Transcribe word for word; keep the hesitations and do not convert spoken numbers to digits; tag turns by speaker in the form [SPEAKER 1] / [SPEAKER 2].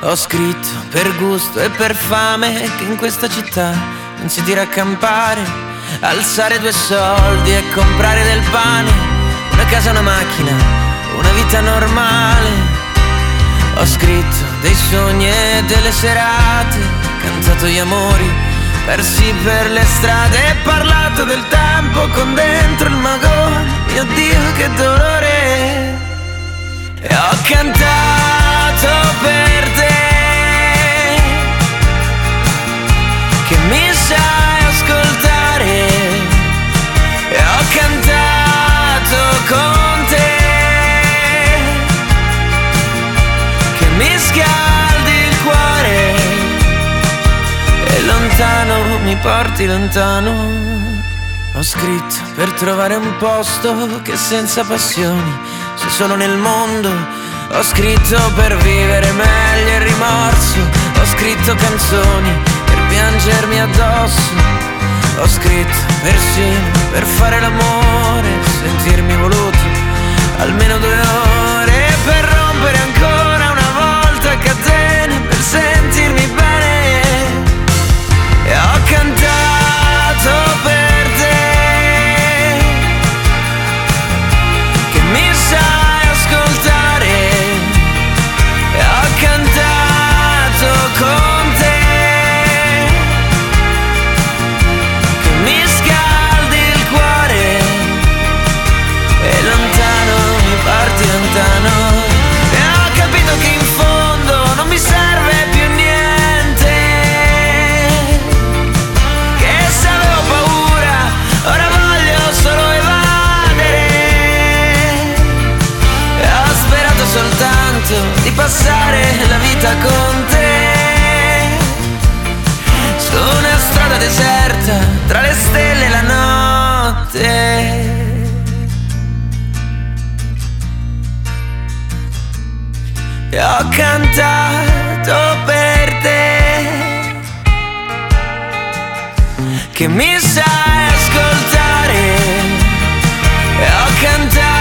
[SPEAKER 1] Ho scritto per gusto e per fame che in questa città non si tira a campare, alzare due soldi e comprare del pane, una casa, una macchina, una vita normale. Ho scritto dei sogni e delle serate, cantato gli amori persi per le strade e parlato del tempo con dentro il magone. Mio Dio, che dolore! E ho cantato per te, che mi sai ascoltare, e ho cantato con te, che mi scaldi il cuore e lontano mi porti lontano. Ho scritto per trovare un posto che senza passioni sia solo nel mondo. Ho scritto per vivere meglio il rimorso. Ho scritto canzoni per piangermi addosso. Ho scritto persino per fare l'amore, sentirmi voluto almeno due ore, per rompere ancora una volta catene, per sentirmi bene. E ho cantato per te, che mi sai ascoltare, e ho cantato con te, che mi scaldi il cuore e lontano mi parti lontano. E ho capito che in fondo non mi serve più niente, che se avevo paura ora voglio solo evadere. E ho sperato soltanto di passare la vita con te, su una strada deserta tra le stelle e la notte. E ho cantato per te, che mi sai ascoltare, e ho cantato